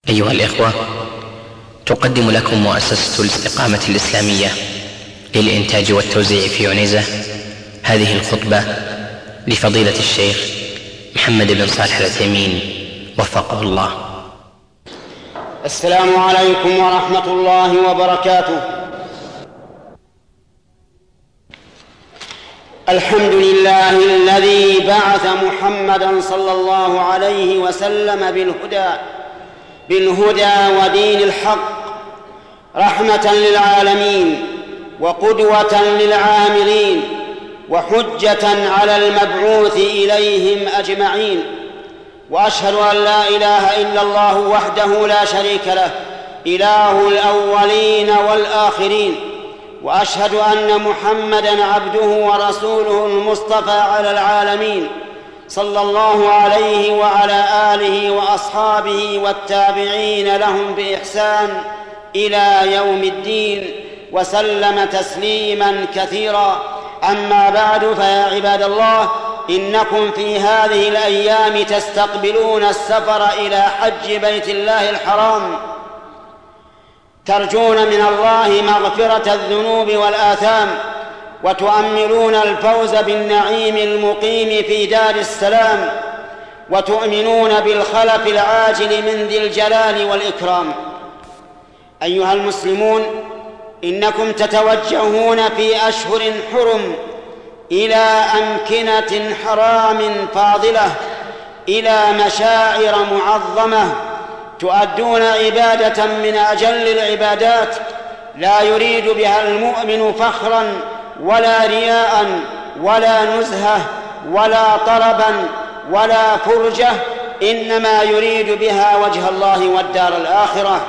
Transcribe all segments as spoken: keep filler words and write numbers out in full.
أيها الإخوة، تقدم لكم مؤسسة الاستقامة الإسلامية للإنتاج والتوزيع في عنيزة هذه الخطبة لفضيلة الشيخ محمد بن صالح العثيمين وفقه الله. السلام عليكم ورحمة الله وبركاته. الحمد لله الذي بعث محمدا صلى الله عليه وسلم بالهدى بالهدى ودين الحق رحمة للعالمين وقدوة للعاملين وحجة على المبعوث إليهم أجمعين، وأشهد أن لا إله إلا الله وحده لا شريك له إله الأولين والآخرين، وأشهد أن محمدًا عبده ورسوله المصطفى على العالمين صلى الله عليه وعلى آله وأصحابه والتابعين لهم بإحسان إلى يوم الدين، وسلم تسليماً كثيراً. أما بعد، فيا عباد الله، إنكم في هذه الأيام تستقبلون السفر إلى حج بيت الله الحرام، ترجون من الله مغفرة الذنوب والآثام، وتؤملون الفوز بالنعيم المقيم في دار السلام، وتؤمنون بالخلف العاجل من ذي الجلال والإكرام. أيها المسلمون، إنكم تتوجهون في أشهر حرم إلى أمكنة حرام فاضلة، إلى مشاعر معظمة، تؤدون عبادة من أجل العبادات لا يريد بها المؤمن فخرا ولا رياء ولا نزهة ولا طربا ولا فرجة، إنما يريد بها وجه الله والدار الآخرة.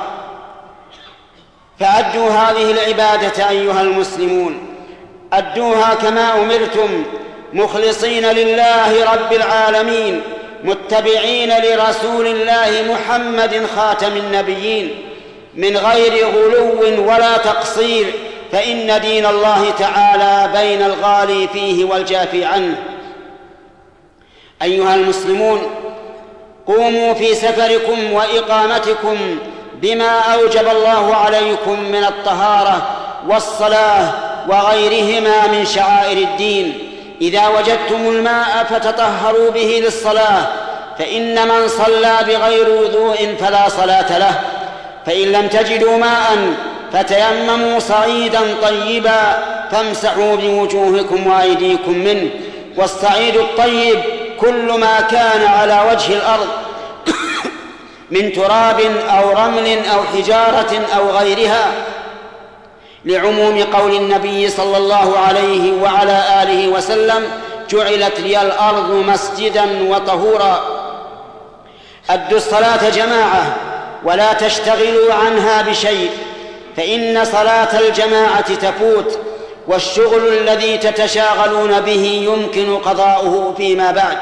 فأدوا هذه العبادة أيها المسلمون، أدوها كما أمرتم، مخلصين لله رب العالمين، متبعين لرسول الله محمد خاتم النبيين، من غير غلو ولا تقصير، فإن دين الله تعالى بين الغالي فيه والجافي عنه. أيها المسلمون، قوموا في سفركم وإقامتكم بما أوجب الله عليكم من الطهارة والصلاة وغيرهما من شعائر الدين. إذا وجدتم الماء فتطهروا به للصلاة، فإن من صلى بغير وضوء فلا صلاة له. فإن لم تجدوا ماء فتيمموا صعيدا طيبا فامسحوا بوجوهكم وأيديكم منه. والصعيد الطيب كل ما كان على وجه الأرض من تراب أو رمل أو حجارة أو غيرها، لعموم قول النبي صلى الله عليه وعلى آله وسلم: جعلت لي الأرض مسجدا وطهورا. أدوا الصلاة جماعة ولا تشتغلوا عنها بشيء، فإن صلاة الجماعة تفوت، والشغل الذي تتشاغلون به يمكن قضاؤه فيما بعد.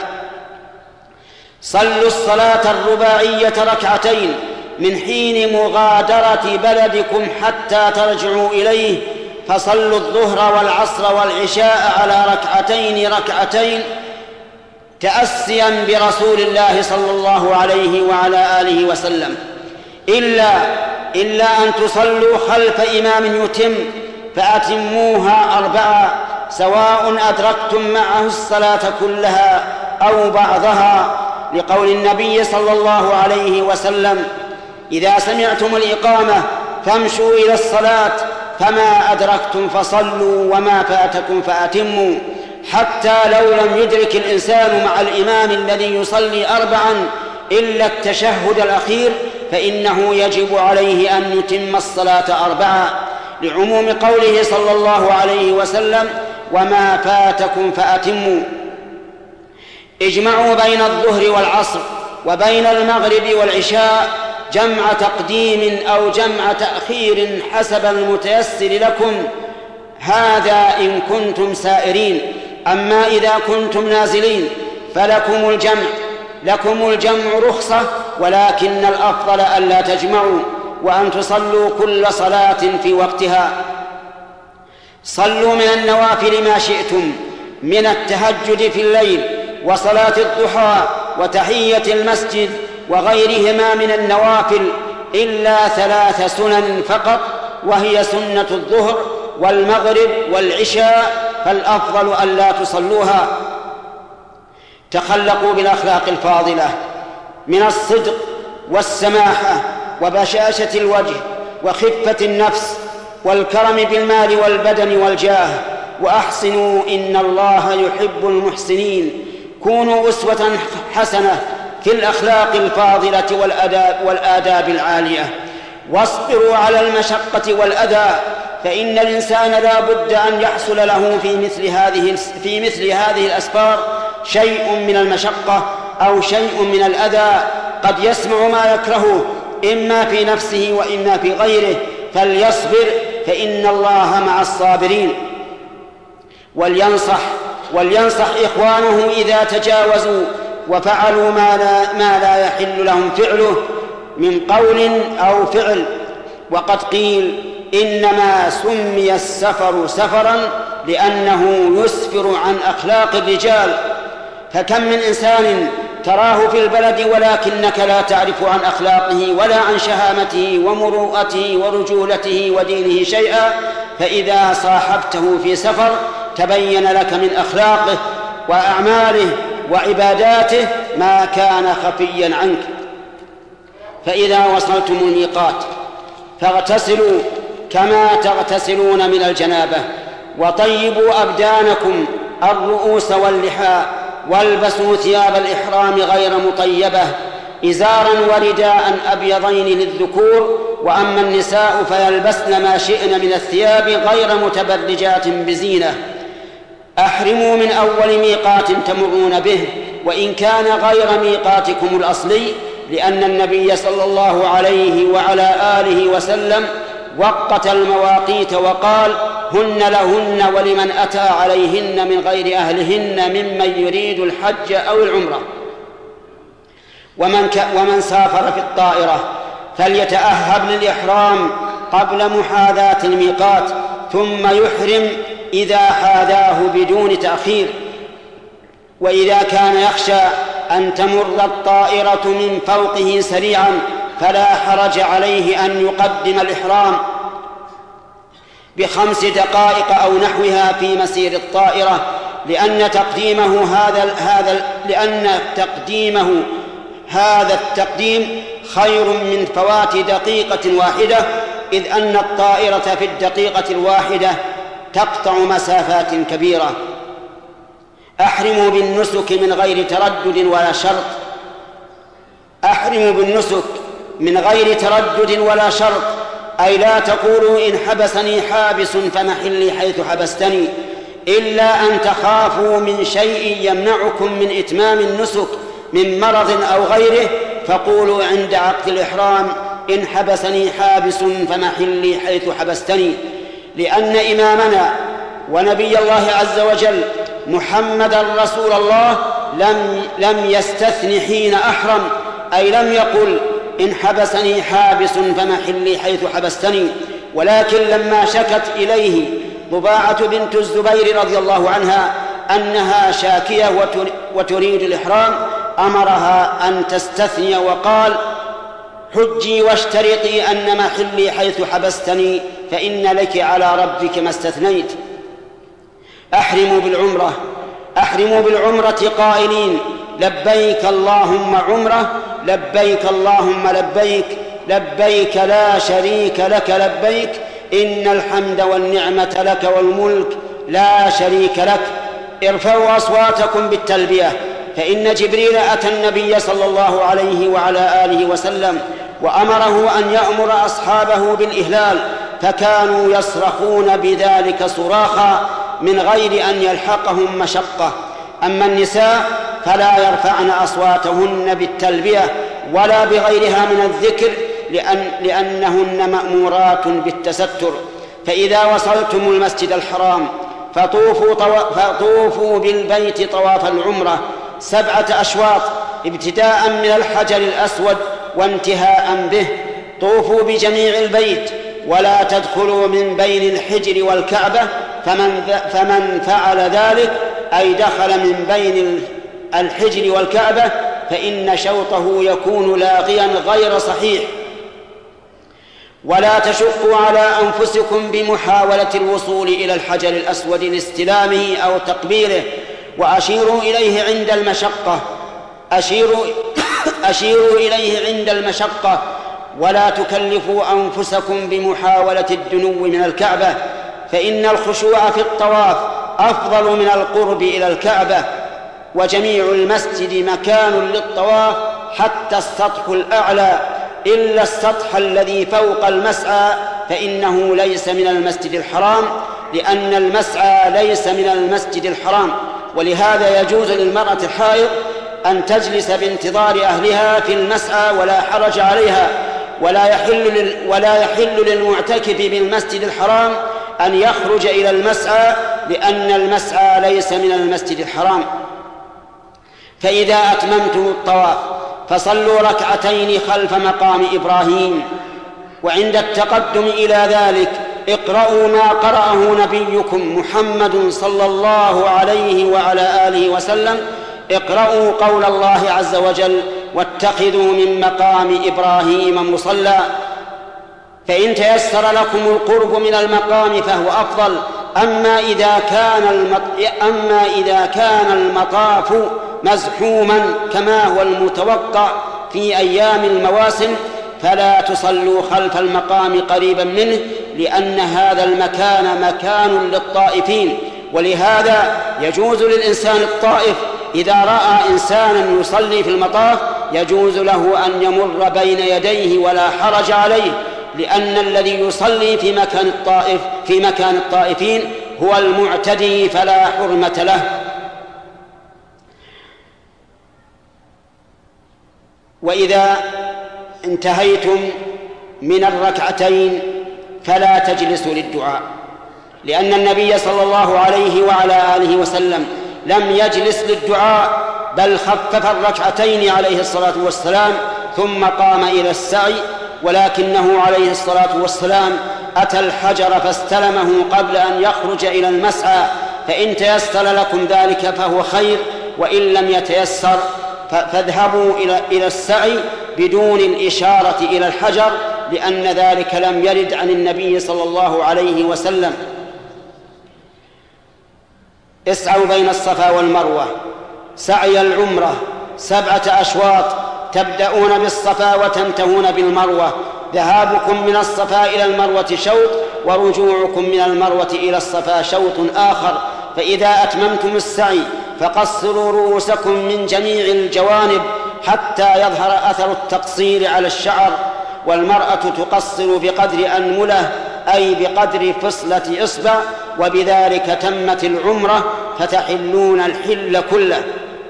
صلوا الصلاة الرباعية ركعتين من حين مغادرة بلدكم حتى ترجعوا إليه، فصلوا الظهر والعصر والعشاء على ركعتين ركعتين تأسيا برسول الله صلى الله عليه وعلى آله وسلم، إلا, إلا أن تصلوا خلف إمام يتم فأتموها أربعة، سواء أدركتم معه الصلاة كلها أو بعضها، لقول النبي صلى الله عليه وسلم: إذا سمعتم الإقامة فامشوا إلى الصلاة، فما أدركتم فصلوا وما فاتكم فأتموا. حتى لو لم يدرك الإنسان مع الإمام الذي يصلي أربعا إلا التشهد الأخير، فإنه يجب عليه أن يتم الصلاة أربعة، لعموم قوله صلى الله عليه وسلم: وما فاتكم فأتموا. اجمعوا بين الظهر والعصر وبين المغرب والعشاء جمع تقديم أو جمع تأخير حسب المتيسر لكم، هذا إن كنتم سائرين. أما إذا كنتم نازلين فلكم الجمع لكم الجمع رخصة، ولكن الأفضل ألا تجمعوا، وأن تصلوا كل صلاة في وقتها. صلوا من النوافل ما شئتم من التهجد في الليل وصلاة الضحى وتحية المسجد وغيرهما من النوافل، إلا ثلاث سنن فقط، وهي سنة الظهر والمغرب والعشاء، فالأفضل ألا تصلوها. تخلقوا بالأخلاق الفاضلة من الصدق والسماحة وبشاشة الوجه وخفة النفس والكرم بالمال والبدن والجاه، وأحسنوا إن الله يحب المحسنين. كونوا أسوة حسنة في الأخلاق الفاضلة والآداب, والآداب العالية، واصبروا على المشقة والأذى، فإن الإنسان لا بد أن يحصل له في مثل هذه في مثل هذه الأسفار شيء من المشقة أو شيء من الأذى، قد يسمع ما يكرهه إما في نفسه وإما في غيره، فليصبر فإن الله مع الصابرين. ولينصح ولينصح إخوانه إذا تجاوزوا وفعلوا ما لا, ما لا يحل لهم فعله من قول أو فعل. وقد قيل إنما سمي السفر سفرا لأنه يسفر عن أخلاق الرجال، فكم من إنسان تراه في البلد ولكنك لا تعرف عن أخلاقه ولا عن شهامته ومروءته ورجولته ودينه شيئا، فإذا صاحبته في سفر تبين لك من أخلاقه وأعماله وعباداته ما كان خفيا عنك. فإذا وصلتم الميقات فاغتسلوا كما تغتسلون من الجنابة، وطيبوا أبدانكم الرؤوس واللحى، والبسوا ثياب الإحرام غير مطيبة، إزارا ورداء أبيضين للذكور، وأما النساء فيلبسن ما شئن من الثياب غير متبرجات بزينة. أحرموا من أول ميقات تمرون به وإن كان غير ميقاتكم الأصلي، لأن النبي صلى الله عليه وعلى آله وسلم وقت المواقيت وقال: هن لهن ولمن أتى عليهن من غير أهلهن ممن يريد الحج أو العمرة. ومن, ك... ومن سافر في الطائرة فليتأهب للإحرام قبل محاذاة الميقات، ثم يحرم إذا حاذاه بدون تأخير. وإذا كان يخشى أن تمر الطائرة من فوقه سريعا فلا حرج عليه أن يقدم الإحرام بخمس دقائق أو نحوها في مسير الطائرة، لأن تقديمه هذا هذا لأن تقديمه هذا التقديم خير من فوات دقيقة واحدة، إذ أن الطائرة في الدقيقة الواحدة تقطع مسافات كبيرة. أحرموا بالنسك من غير تردد ولا شرط أحرموا بالنسك من غير تردد ولا شرط أي لا تقولوا إن حبسني حابس فمحلي حيث حبستني، إلا أن تخافوا من شيء يمنعكم من إتمام النسك من مرض أو غيره، فقولوا عند عقد الإحرام: إن حبسني حابس فمحلي حيث حبستني. لأن إمامنا ونبي الله عز وجل محمد رسول الله لم, لم يستثن حين أحرم، أي لم يقل إن حبسني حابس فمحلي حيث حبستني، ولكن لما شكت إليه ضباعة بنت الزبير رضي الله عنها أنها شاكية وتريد الإحرام أمرها أن تستثني وقال: حجي واشترطي أن محلي حيث حبستني فإن لك على ربك ما استثنيت. أحرموا بالعمرة أحرموا بالعمرة قائلين: لبيك اللهم عمرة، لبيك اللهم لبيك، لبيك لا شريك لك لبيك، إن الحمد والنعمة لك والملك لا شريك لك. ارفعوا أصواتكم بالتلبية، فإن جبريل أتى النبي صلى الله عليه وعلى آله وسلم وأمره أن يأمر أصحابه بالإهلال، فكانوا يصرخون بذلك صراخا من غير أن يلحقهم مشقة. أما النساء فلا يرفعن أصواتهن بالتلبية ولا بغيرها من الذكر، لأن لأنهن مأمورات بالتستر. فإذا وصلتم المسجد الحرام فطوفوا, طو... فطوفوا بالبيت طواف العمرة سبعة أشواط، ابتداء من الحجر الأسود وانتهاء به. طوفوا بجميع البيت ولا تدخلوا من بين الحجر والكعبة، فمن, فمن فعل ذلك أي دخل من بين الحجر والكعبة فإن شوطه يكون لاغيا غير صحيح. ولا تشقوا على أنفسكم بمحاولة الوصول إلى الحجر الأسود لاستلامه أو تقبيله، وأشيروا إليه عند المشقة أشيروا, أشيروا إليه عند المشقة ولا تكلفوا أنفسكم بمحاولة الدنو من الكعبة، فإن الخشوع في الطواف أفضل من القرب إلى الكعبة، وجميع المسجد مكان للطواف حتى السطح الأعلى إلا السطح الذي فوق المسعى فإنه ليس من المسجد الحرام، لأن المسعى ليس من المسجد الحرام. ولهذا يجوز للمرأة الحائض أن تجلس بانتظار أهلها في المسعى ولا حرج عليها، ولا يحل, ولا يحل للمعتكف بالمسجد الحرام أن يخرج إلى المسعى، لأن المسعى ليس من المسجد الحرام. فإذا أتممتم الطواف فصلوا ركعتين خلف مقام إبراهيم، وعند التقدم إلى ذلك اقرأوا ما قرأه نبيكم محمد صلى الله عليه وعلى آله وسلم، اقرأوا قول الله عز وجل: واتخذوا من مقام إبراهيم مصلى. فإن تيسر لكم القرب من المقام فهو أفضل. أما إذا كان المط... أما إذا كان المطاف مزحوما كما هو المتوقع في أيام المواسم فلا تصلوا خلف المقام قريبا منه، لأن هذا المكان مكان للطائفين. ولهذا يجوز للإنسان الطائف إذا رأى إنسانا يصلي في المطاف يجوز له أن يمر بين يديه ولا حرج عليه، لأن الذي يصلي في مكان الطائف في مكان الطائفين هو المعتدي فلا حرمة له. وإذا انتهيتم من الركعتين فلا تجلسوا للدعاء، لأن النبي صلى الله عليه وعلى آله وسلم لم يجلس للدعاء، بل خفف الركعتين عليه الصلاة والسلام ثم قام إلى السعي، ولكنه عليه الصلاة والسلام أتى الحجر فاستلمه قبل أن يخرج إلى المسعى. فإن تيسر لكم ذلك فهو خير، وإن لم يتيسر فاذهبوا إلى السعي بدون الإشارة إلى الحجر، لأن ذلك لم يرد عن النبي صلى الله عليه وسلم. اسعوا بين الصفا والمروة سعي العمرة سبعة أشواط، تبدأون بالصفا وتنتهون بالمروة، ذهابكم من الصفا إلى المروة شوط، ورجوعكم من المروة إلى الصفا شوط آخر. فإذا أتممتم السعي فقصروا رؤوسكم من جميع الجوانب حتى يظهر أثر التقصير على الشعر، والمرأة تقصر بقدر أنملة أي بقدر فصلة إصبع، وبذلك تمت العمرة فتحلون الحل كله.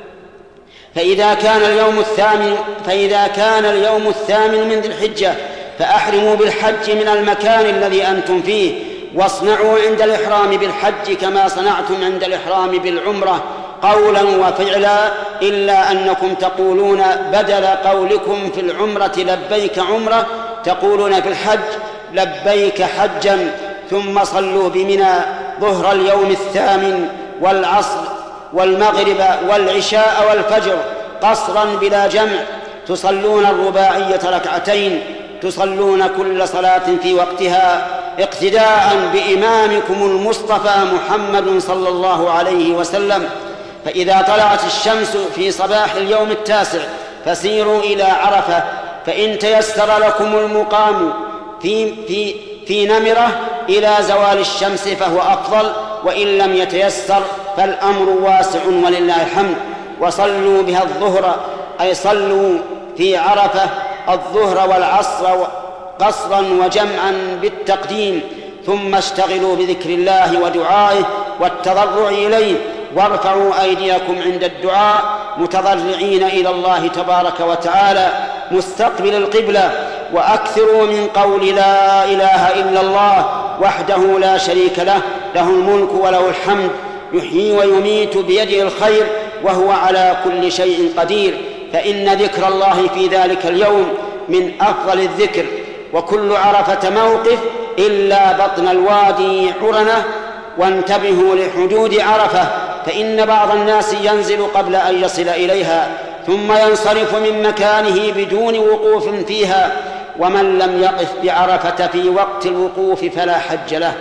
فإذا كان اليوم الثامن فإذا كان اليوم الثامن من ذي الحجة فأحرموا بالحج من المكان الذي أنتم فيه، واصنعوا عند الإحرام بالحج كما صنعتم عند الإحرام بالعمرة قولا وفعلا، إلا أنكم تقولون بدل قولكم في العمرة لبيك عمرة تقولون في الحج لبيك حجا. ثم صلوا بمنى ظهر اليوم الثامن والعصر والمغرب والعشاء والفجر قصرا بلا جمع، تصلون الرباعية ركعتين، تصلون كل صلاة في وقتها اقتداء بإمامكم المصطفى محمد صلى الله عليه وسلم. فإذا طلعت الشمس في صباح اليوم التاسع فسيروا إلى عرفة، فإن تيسر لكم المقام في, في, في نمرة إلى زوال الشمس فهو أفضل، وإن لم يتيسر فالأمر واسع ولله الحمد. وصلوا بها الظهر أي صلوا في عرفة الظهر والعصر قصرا وجمعا بالتقديم، ثم اشتغلوا بذكر الله ودعائه والتضرع إليه، وارفعوا أيديكم عند الدعاء متضرعين إلى الله تبارك وتعالى مستقبل القبلة، وأكثروا من قول لا إله إلا الله وحده لا شريك له، له الملك وله الحمد يحيي ويميت بيده الخير وهو على كل شيء قدير. فإن ذكر الله في ذلك اليوم من أفضل الذكر. وكل عرفة موقف إلا بطن الوادي حرنة، وانتبهوا لحدود عرفة، فإن بعض الناس ينزل قبل أن يصل إليها ثم ينصرف من مكانه بدون وقوف فيها، ومن لم يقف بعرفة في وقت الوقوف فلا حج له.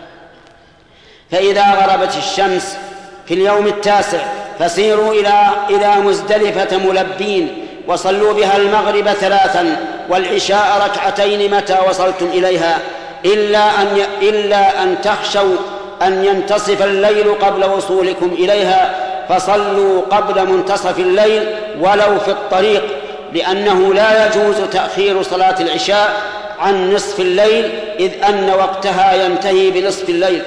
فإذا غربت الشمس في اليوم التاسع فسيروا إلى إلى مزدلفة ملبين، وصلوا بها المغرب ثلاثا والعشاء ركعتين متى وصلتم إليها، إلا أن إلا أن تخشوا أن ينتصف الليل قبل وصولكم إليها، فصلوا قبل منتصف الليل ولو في الطريق، لأنه لا يجوز تأخير صلاة العشاء عن نصف الليل، إذ أن وقتها ينتهي بنصف الليل.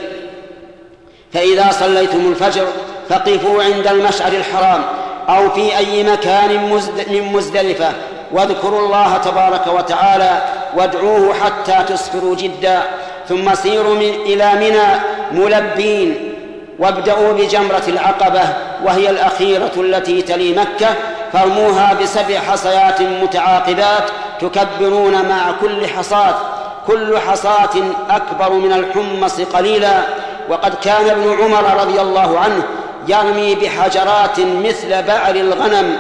فإذا صليتم الفجر فقفوا عند المشعر الحرام أو في أي مكان من مزدلفة، واذكروا الله تبارك وتعالى وادعوه حتى تصفروا جدا، ثم سيروا من إلى منى ملبين، وابدأوا بجمرة العقبة وهي الأخيرة التي تلي مكة، فارموها بسبع حصيات متعاقبات تكبرون مع كل حصاة، كل حصاة أكبر من الحمص قليلا. وقد كان ابن عمر رضي الله عنه يرمي بحجرات مثل بعر الغنم.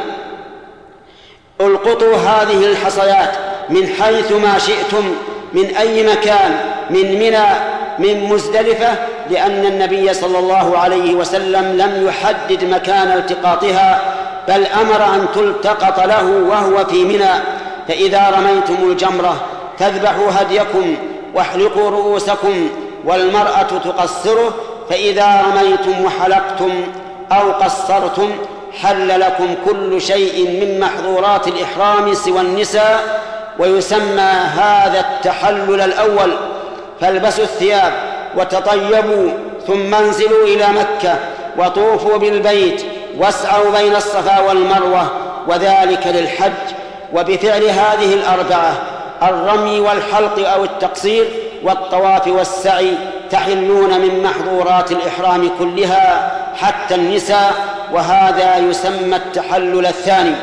القطوا هذه الحصيات من حيث ما شئتم من أي مكان من منى من مزدلفة، لأن النبي صلى الله عليه وسلم لم يحدد مكان التقاطها، بل أمر أن تلتقط له وهو في منى. فإذا رميتم الجمرة فاذبحوا هديكم واحلقوا رؤوسكم، والمرأة تقصره، فإذا رميتم وحلقتم أو قصرتم حل لكم كل شيء من محظورات الإحرام سوى النساء. ويسمى هذا التحلل الأول. فالبسوا الثياب وتطيبوا ثم انزلوا إلى مكة وطوفوا بالبيت واسعوا بين الصفا والمروة، وذلك للحج. وبفعل هذه الأربعة الرمي والحلق أو التقصير والطواف والسعي تحلون من محظورات الإحرام كلها حتى النساء، وهذا يسمى التحلل الثاني.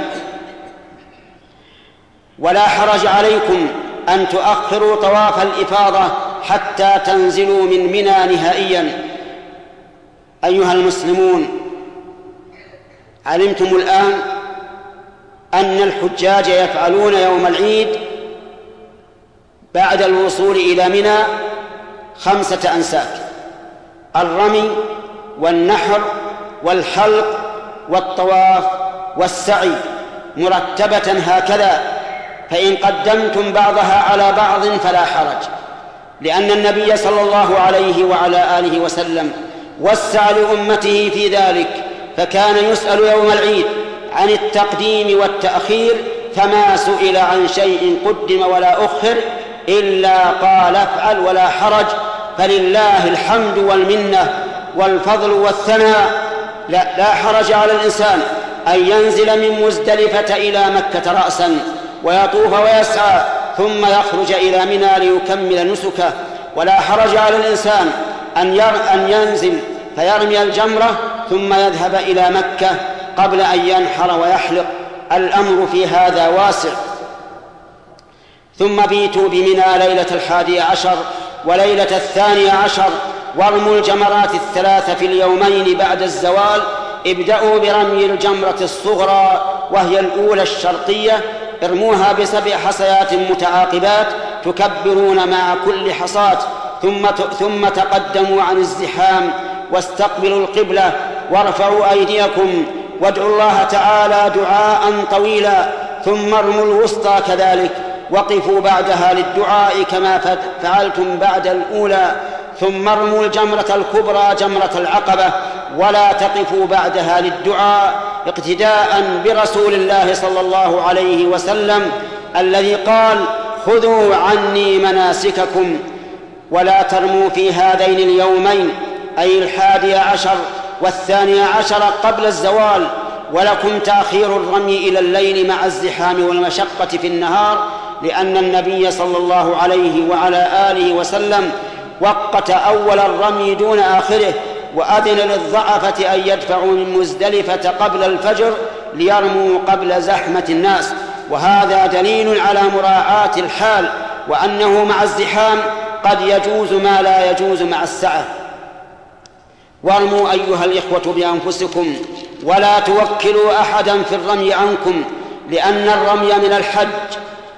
ولا حرج عليكم أن تؤخروا طواف الإفاضة حتى تنزلوا من منى نهائيا. أيها المسلمون، علمتم الآن أن الحجاج يفعلون يوم العيد بعد الوصول إلى منى خمسة أنساك: الرمي والنحر والحلق والطواف والسعي مرتبة هكذا، فإن قدمتم بعضها على بعض فلا حرج، لأن النبي صلى الله عليه وعلى آله وسلم وسع لأمته في ذلك، فكان يسأل يوم العيد عن التقديم والتأخير، فما سئل عن شيء قدم ولا أخر إلا قال افعل ولا حرج. فلله الحمد والمنة والفضل والثناء. لا, لا حرج على الإنسان أن ينزل من مزدلفة إلى مكة رأسا ويطوف ويسعى ثم يخرج إلى منى ليكمل نسكه، ولا حرج على الإنسان أن, أن ينزل فيرمي الجمرة ثم يذهب إلى مكة قبل أن ينحر ويحلق. الأمر في هذا واسع. ثم بيتوا بمنى ليلة الحادي عشر وليلة الثاني عشر، وارموا الجمرات الثلاث في اليومين بعد الزوال. ابدأوا برمي الجمرة الصغرى وهي الأولى الشرقية، ارموها بسبع حصيات متعاقبات تكبرون مع كل حصاة، ثم ثم تقدموا عن الزحام واستقبلوا القبلة وارفعوا أيديكم وادعوا الله تعالى دعاء طويلا، ثم ارموا الوسطى كذلك، وقفوا بعدها للدعاء كما فعلتم بعد الأولى، ثم ارموا الجمرة الكبرى جمرة العقبة ولا تقفوا بعدها للدعاء، اقتداء برسول الله صلى الله عليه وسلم الذي قال: خذوا عني مناسككم. ولا ترموا في هذين اليومين، أي الحادي عشر والثاني عشر قبل الزوال، ولكم تأخير الرمي إلى الليل مع الزحام والمشقة في النهار، لأن النبي صلى الله عليه وعلى آله وسلم وقت أول الرمي دون آخره، وأذن للضعفة أن يدفعوا من مزدلفة قبل الفجر ليرموا قبل زحمة الناس، وهذا دليل على مراعاة الحال، وأنه مع الزحام قد يجوز ما لا يجوز مع السعة. وارموا أيها الإخوة بأنفسكم ولا توكلوا أحدا في الرمي عنكم، لأن الرمي من الحج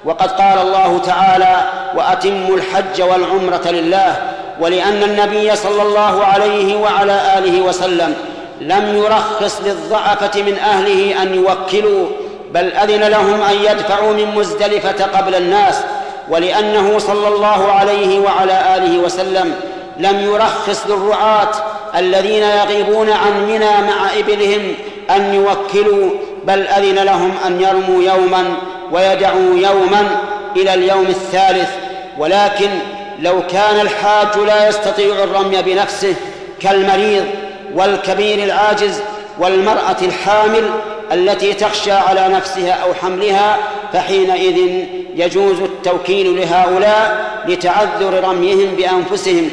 وقد قال الله تعالى: وأتموا الحج والعمرة لله. ولأن النبي صلى الله عليه وعلى آله وسلم لم يرخص للضعفة من أهله أن يوكلوا، بل أذن لهم أن يدفعوا من مزدلفة قبل الناس. ولأنه صلى الله عليه وعلى آله وسلم لم يرخص للرعاة الذين يغيبون عن منى مع إبلهم أن يوكلوا، بل أذن لهم أن يرموا يوما ويدعوا يوما إلى اليوم الثالث. ولكن لو كان الحاج لا يستطيع الرمي بنفسه كالمريض والكبير العاجز والمرأة الحامل التي تخشى على نفسها أو حملها، فحينئذ يجوز التوكيل لهؤلاء لتعذر رميهم بأنفسهم،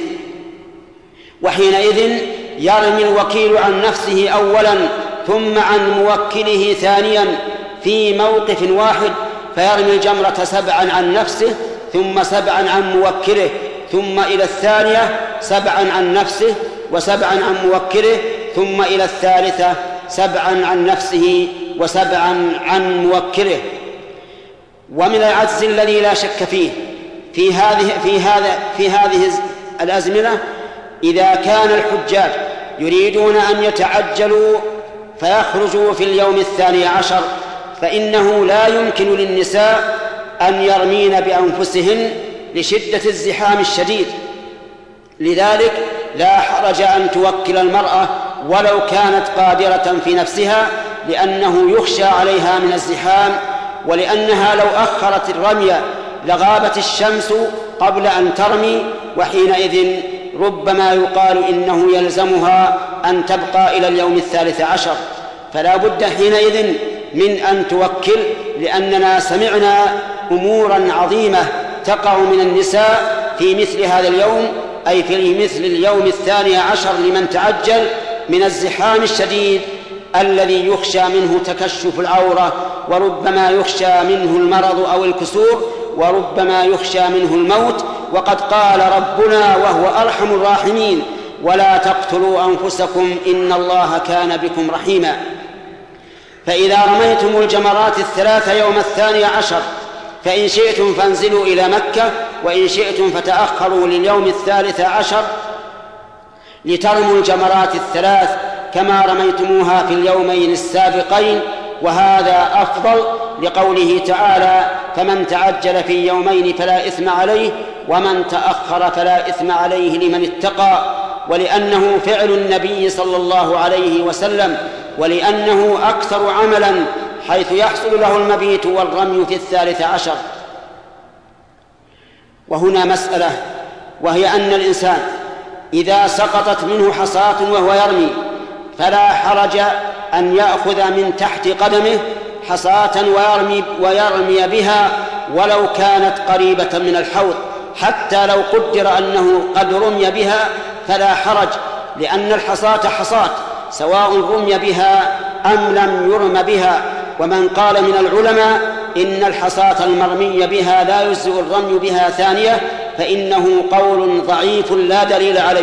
وحينئذ يرمي الوكيل عن نفسه أولا ثم عن موكله ثانيا في موقف واحد، فيرمي الجمرة سبعا عن نفسه ثم سبعا عن موكله، ثم إلى الثانية سبعا عن نفسه وسبعا عن موكله، ثم إلى الثالثة سبعا عن نفسه وسبعا عن موكله. ومن العجز الذي لا شك فيه في هذه في هذا في هذه الأزمنة إذا كان الحجاج يريدون أن يتعجلوا فيخرجوا في اليوم الثاني عشر، فإنه لا يمكن للنساء أن يرمين بأنفسهن لشدة الزحام الشديد، لذلك لا حرج أن توكل المرأة ولو كانت قادرة في نفسها، لأنه يخشى عليها من الزحام، ولأنها لو أخرت الرمي لغابت الشمس قبل أن ترمي، وحينئذ ربما يقال إنه يلزمها أن تبقى إلى اليوم الثالث عشر، فلا بد حينئذ من أن توكل، لأننا سمعنا أمورا عظيمة تقع من النساء في مثل هذا اليوم، أي في مثل اليوم الثاني عشر لمن تعجل، من الزحام الشديد الذي يخشى منه تكشف العورة، وربما يخشى منه المرض أو الكسور، وربما يخشى منه الموت. وقد قال ربنا وهو أرحم الراحمين: ولا تقتلوا أنفسكم إن الله كان بكم رحيما. فإذا رميتم الجمرات الثلاث يوم الثاني عشر فإن شئتم فانزلوا إلى مكة، وإن شئتم فتأخروا لليوم الثالث عشر لترموا الجمرات الثلاث كما رميتموها في اليومين السابقين، وهذا أفضل، لقوله تعالى: فمن تعجل في يومين فلا إثم عليه ومن تأخر فلا إثم عليه لمن اتقى، ولأنه فعل النبي صلى الله عليه وسلم، ولأنه أكثر عملا حيث يحصل له المبيت والرمي في الثالث عشر. وهنا مسألة، وهي أن الإنسان إذا سقطت منه حصاة وهو يرمي فلا حرج أن يأخذ من تحت قدمه حصاة ويرمي, ويرمي بها ولو كانت قريبة من الحوض، حتى لو قدر أنه قد رمي بها فلا حرج، لأن الحصاة حصاة سواء رمي بها أم لم يرم بها. ومن قال من العلماء إن الحصاة المرمي بها لا يجزئ الرمي بها ثانية فإنه قول ضعيف لا دليل عليه.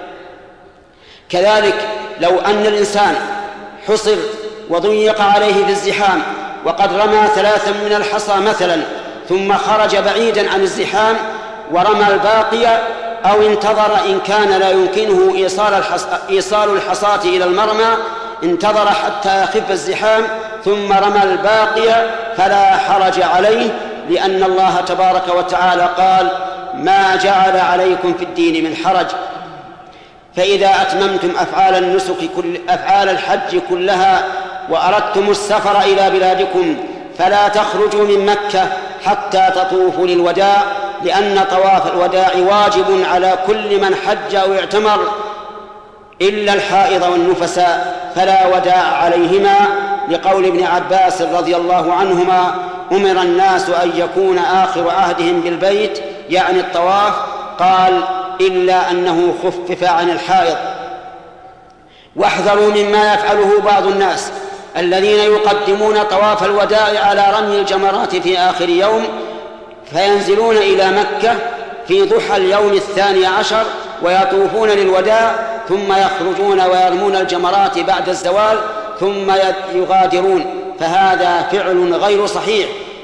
كذلك لو أن الإنسان حصر وضيق عليه في الزحام وقد رمى ثلاثا من الحصى مثلا، ثم خرج بعيدا عن الزحام ورمى الباقي، أو انتظر إن كان لا يمكنه إيصال, الحص... إيصال الحصاة إلى المرمى، انتظر حتى يخف الزحام ثم رمى الباقي، فلا حرج عليه، لأن الله تبارك وتعالى قال: ما جعل عليكم في الدين من حرج. فإذا أتممتم أفعال النسك كل أفعال الحج كلها وأردتم السفر إلى بلادكم فلا تخرجوا من مكة حتى تطوفوا للوداع، لأن طواف الوداع واجب على كل من حج أو اعتمر إلا الحائض والنفساء فلا وداع عليهما، لقول ابن عباس رضي الله عنهما: أمر الناس أن يكون آخر عهدهم بالبيت، يعني الطواف، قال: إلا أنه خفف عن الحائض. واحذروا مما يفعله بعض الناس الذين يقدمون طواف الوداع على رمي الجمرات في آخر يوم، فينزلون إلى مكة في ضحى اليوم الثاني عشر ويطوفون للوداع، ثم يخرجون ويرمون الجمرات بعد الزوال ثم يغادرون، فهذا فعل غير صحيح،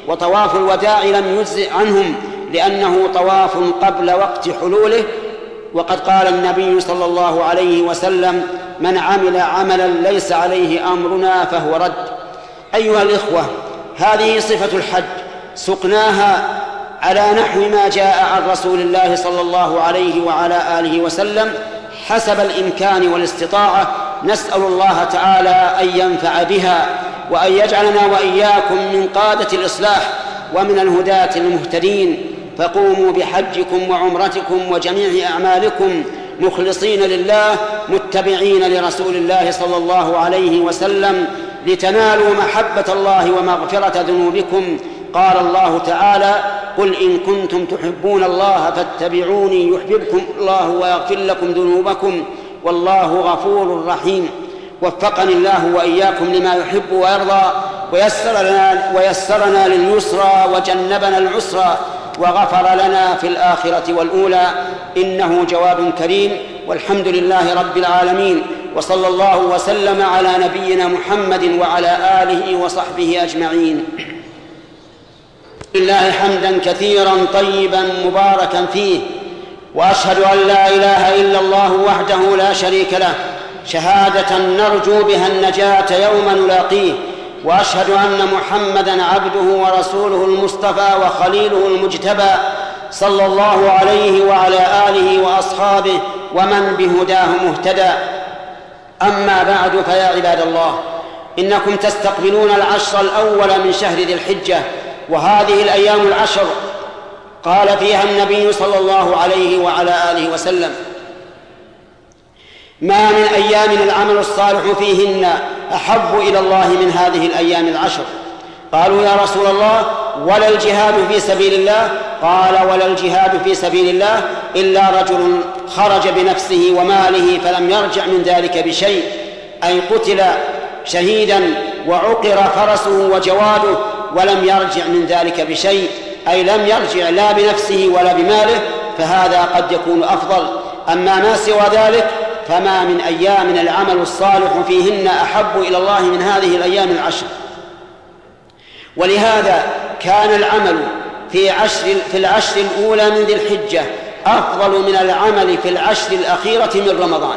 وطواف الوداع لم يجزئ عنهم لأنه طواف قبل وقت حلوله. وقد قال النبي صلى الله عليه وسلم: من عمل عملا ليس عليه أمرنا فهو رد. أيها الإخوة، هذه صفة الحج سقناها على نحو ما جاء عن رسول الله صلى الله عليه وعلى آله وسلم حسب الإمكان والاستطاعة. نسأل الله تعالى أن ينفع بها وأن يجعلنا وإياكم من قادة الإصلاح ومن الهداة المهتدين. فقوموا بحجكم وعمرتكم وجميع أعمالكم مخلصين لله متبعين لرسول الله صلى الله عليه وسلم لتنالوا محبة الله ومغفرة ذنوبكم. قال الله تعالى: قل إن كنتم تحبون الله فاتبعوني يحببكم الله ويغفر لكم ذنوبكم والله غفور رحيم. وفقني الله وإياكم لما يحب ويرضى ويسر لنا, ويسرنا لليسرى وجنبنا العسرى وغفر لنا في الآخرة والأولى، إنه جواد كريم. والحمد لله رب العالمين، وصلى الله وسلم على نبينا محمد وعلى آله وصحبه أجمعين. لله حمدا كثيرا طيبا مباركا فيه، وأشهد أن لا إله إلا الله وحده لا شريك له شهادة نرجو بها النجاة يوم نلاقيه، وأشهد أن محمدا عبده ورسوله المصطفى وخليله المجتبى صلى الله عليه وعلى آله وأصحابه ومن بهداه مهتدى. أما بعد، فيا عباد الله، إنكم تستقبلون العشر الأول من شهر ذي الحجة، وهذه الأيام العشر قال فيها النبي صلى الله عليه وعلى آله وسلم: ما من أيام العمل الصالح فيهن أحب إلى الله من هذه الأيام العشر. قالوا: يا رسول الله، ولا الجهاد في سبيل الله؟ قال: ولا الجهاد في سبيل الله إلا رجل خرج بنفسه وماله فلم يرجع من ذلك بشيء، أي قتل شهيدا وعقر فرسه وجواده ولم يرجع من ذلك بشيء، أي لم يرجع لا بنفسه ولا بماله، فهذا قد يكون أفضل. أما ما سوى ذلك فما من أيام العمل الصالح فيهن أحب إلى الله من هذه الأيام العشر. ولهذا كان العمل في عشر في العشر الأولى من ذي الحجة أفضل من العمل في العشر الأخيرة من رمضان.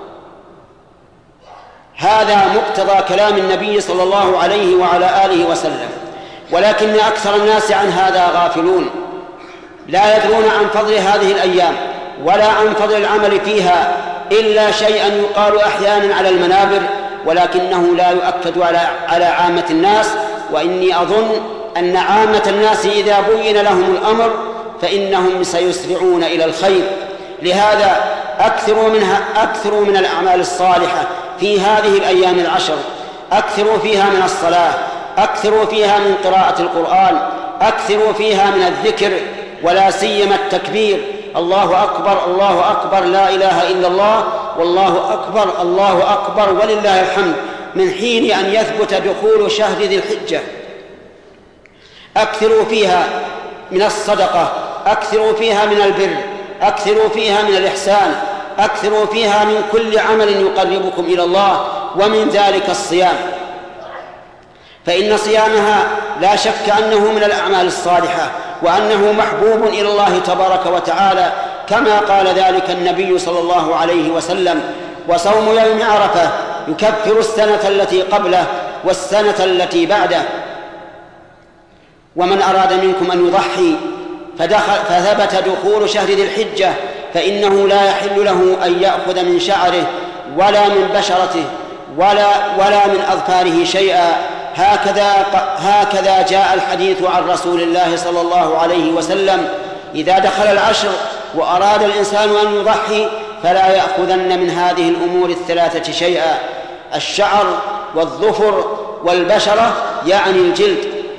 هذا مقتضى كلام النبي صلى الله عليه وعلى آله وسلم، ولكن أكثر الناس عن هذا غافلون، لا يدرون عن فضل هذه الأيام ولا عن فضل العمل فيها إلا شيئا يقال أحيانا على المنابر، ولكنه لا يؤكد على على عامة الناس. وإني أظن أن عامة الناس إذا بين لهم الأمر فإنهم سيسرعون إلى الخير. لهذا أكثروا منها أكثروا من الأعمال الصالحة في هذه الأيام العشر، أكثروا فيها من الصلاة، أكثروا فيها من قراءة القرآن، أكثروا فيها من الذكر، ولا سيما التكبير: الله أكبر الله أكبر لا إله إلا الله والله أكبر الله أكبر ولله الحمد، من حين أن يثبت دخول شهر ذي الحجة. أكثروا فيها من الصدقة، أكثروا فيها من البر، أكثروا فيها من الإحسان، أكثروا فيها من كل عمل يقربكم إلى الله، ومن ذلك الصيام، فإن صيامها لا شك أنه من الأعمال الصالحة، وأنه محبوب إلى الله تبارك وتعالى، كما قال ذلك النبي صلى الله عليه وسلم: وصوم يوم عرفة يكفر السنة التي قبله والسنة التي بعده. ومن أراد منكم أن يضحي فدخل فثبت دخول شهر ذي الحجة فإنه لا يحل له أن يأخذ من شعره ولا من بشرته ولا, ولا من أظفاره شيئا. هكذا, هكذا جاء الحديث عن رسول الله صلى الله عليه وسلم: إذا دخل العشر وأراد الإنسان أن يضحي فلا يأخذن من هذه الأمور الثلاثة شيئا: الشعر والظفر والبشرة، يعني الجلد.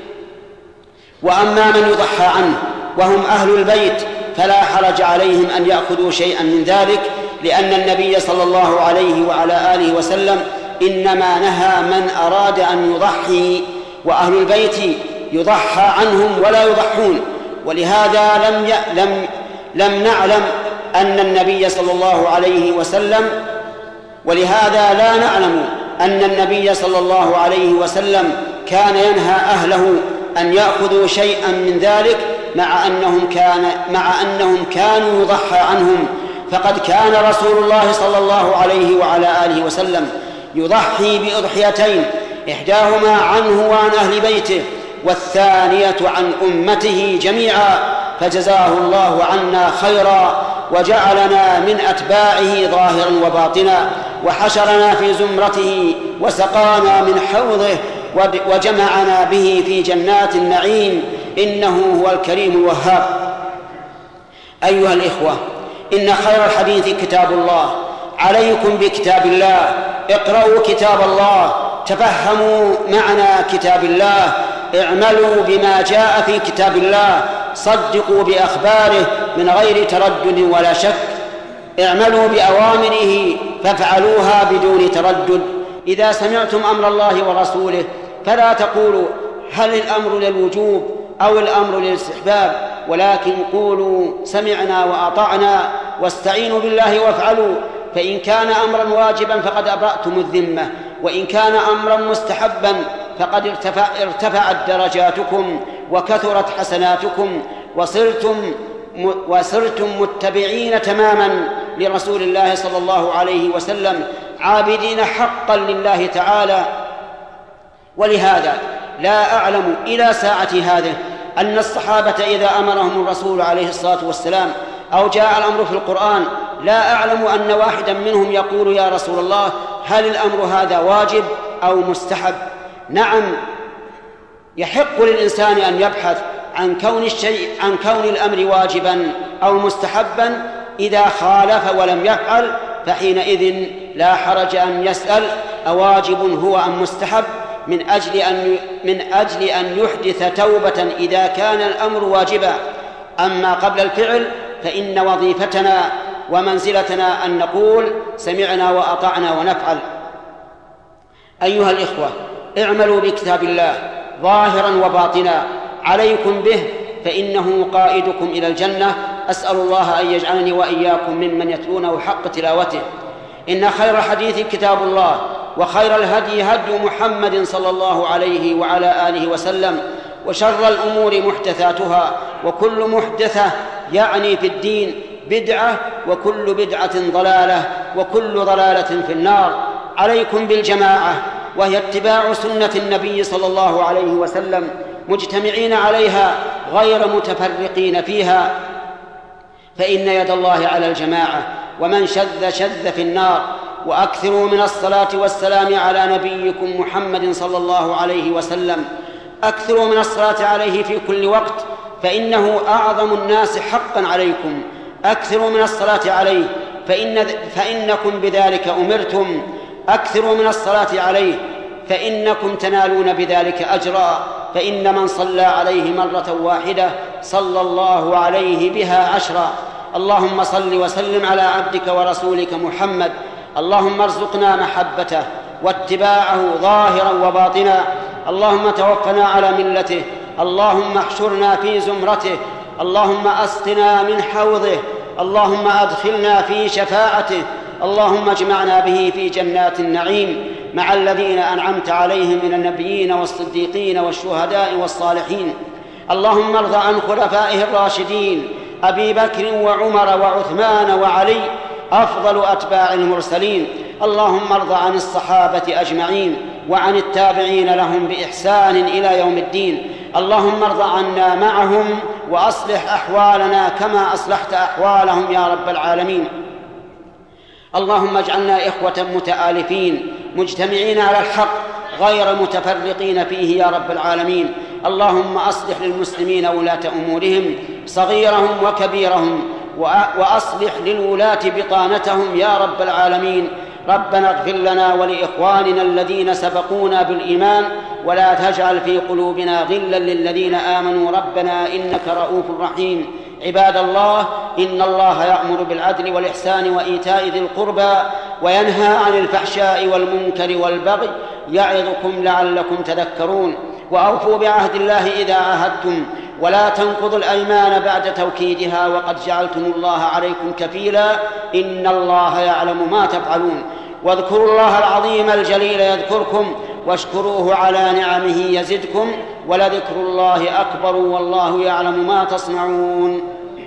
وأما من يضحى عنه وهم أهل البيت فلا حرج عليهم أن يأخذوا شيئا من ذلك، لأن النبي صلى الله عليه وعلى آله وسلم إنما نهى من أراد أن يضحي، وأهل البيت يضحى عنهم ولا يضحون. ولهذا لم ي... لم لم نعلم أن النبي صلى الله عليه وسلم ولهذا لا نعلم أن النبي صلى الله عليه وسلم كان ينهى أهله أن يأخذوا شيئا من ذلك مع أنهم, كان مع أنهم كانوا يضحى عنهم، فقد كان رسول الله صلى الله عليه وعلى آله وسلم يضحي بأضحيتين، إحداهما عنه وعن أهل بيته، والثانية عن أمته جميعا، فجزاه الله عنا خيرا وجعلنا من أتباعه ظاهرا وباطنا، وحشرنا في زمرته وسقانا من حوضه وجمعنا به في جنات النعيم، إنه هو الكريم الوهاب. أيها الإخوة، إن خير الحديث كتاب الله، عليكم بكتاب الله، اقرأوا كتاب الله، تفهموا معنى كتاب الله، اعملوا بما جاء في كتاب الله، صدقوا بأخباره من غير تردد ولا شك، اعملوا بأوامره فافعلوها بدون تردد. إذا سمعتم أمر الله ورسوله فلا تقولوا هل الأمر للوجوب أو الأمر للاستحباب، ولكن قولوا سمعنا وأطعنا واستعينوا بالله وافعلوا، فإن كان أمرا واجبا فقد أبرأتم الذمة، وإن كان أمرا مستحبا فقد ارتفع ارتفعت درجاتكم وكثرت حسناتكم، وصرتم وصرتم متبعين تماما لرسول الله صلى الله عليه وسلم، عابدين حقا لله تعالى. ولهذا لا أعلم إلى ساعة هذه أن الصحابة إذا أمرهم الرسول عليه الصلاة والسلام أو جاء الأمر في القرآن، لا أعلم أن واحدا منهم يقول يا رسول الله هل الأمر هذا واجب أو مستحب؟ نعم، يحق للإنسان أن يبحث عن كون الشيء عن كون الأمر واجبا أو مستحبا، إذا خالف ولم يفعل فحينئذ لا حرج أن يسأل أواجب هو أم مستحب، من أجل أن من أجل أن يحدث توبة إذا كان الأمر واجبا. أما قبل الفعل فإن وظيفتنا ومنزلتنا أن نقول سمعنا وأطعنا ونفعل. أيها الإخوة، اعملوا بكتاب الله ظاهرا وباطنا، عليكم به فإنه قائدكم إلى الجنة. أسأل الله أن يجعلني وإياكم ممن يتلونه حق تلاوته. إن خير الحديث كتاب الله، وخير الهدي هدي محمد صلى الله عليه وعلى آله وسلم، وشر الأمور محدثاتها، وكل محدثة يعني في الدين بدعة، وكل بدعة ضلالة، وكل ضلالة في النار. عليكم بالجماعة، وهي اتباع سنة النبي صلى الله عليه وسلم، مجتمعين عليها غير متفرقين فيها، فإن يد الله على الجماعة، ومن شذ شذ في النار. وأكثروا من الصلاة والسلام على نبيكم محمد صلى الله عليه وسلم، أكثروا من الصلاة عليه في كل وقت، فإنه أعظم الناس حقا عليكم. أكثروا من الصلاة عليه فإن فإنكم بذلك أمرتم، أكثروا من الصلاة عليه فإنكم تنالون بذلك أجرا، فإن من صلى عليه مرة واحدة صلى الله عليه بها عشرا. اللهم صل وسلم على عبدك ورسولك محمد، اللهم ارزقنا محبته واتباعه ظاهرا وباطنا، اللهم توفنا على ملته، اللهم احشرنا في زمرته، اللهم أسقنا من حوضه، اللهم أدخلنا في شفاعته، اللهم اجمعنا به في جنات النعيم مع الذين أنعمت عليهم من النبيين والصديقين والشهداء والصالحين. اللهم ارض عن خلفائه الراشدين أبي بكر وعمر وعثمان وعلي أفضل أتباع المرسلين. اللهم ارض عن الصحابة أجمعين وعن التابعين لهم بإحسان إلى يوم الدين. اللهم ارض عنا معهم وأصلح أحوالنا كما أصلحت أحوالهم يا رب العالمين. اللهم اجعلنا إخوة متآلفين مجتمعين على الحق غير متفرقين فيه يا رب العالمين. اللهم أصلح للمسلمين ولاة أمورهم صغيرهم وكبيرهم، وأصلح للولاة بطانتهم يا رب العالمين. ربنا اغفر لنا ولإخواننا الذين سبقونا بالإيمان، ولا تجعل في قلوبنا غلا للذين آمنوا ربنا إنك رؤوف رحيم. عباد الله، إن الله يأمر بالعدل والإحسان وإيتاء ذي القربى، وينهى عن الفحشاء والمنكر والبغي، يعظكم لعلكم تذكرون. وأوفوا بعهد الله إذا عاهدتم، ولا تنقضوا الأيمان بعد توكيدها، وقد جعلتم الله عليكم كفيلا، إن الله يعلم ما تفعلون. واذكروا الله العظيم الجليل يذكركم، واشكروه على نعمه يزدكم، ولذكر الله أكبر والله يعلم ما تصنعون.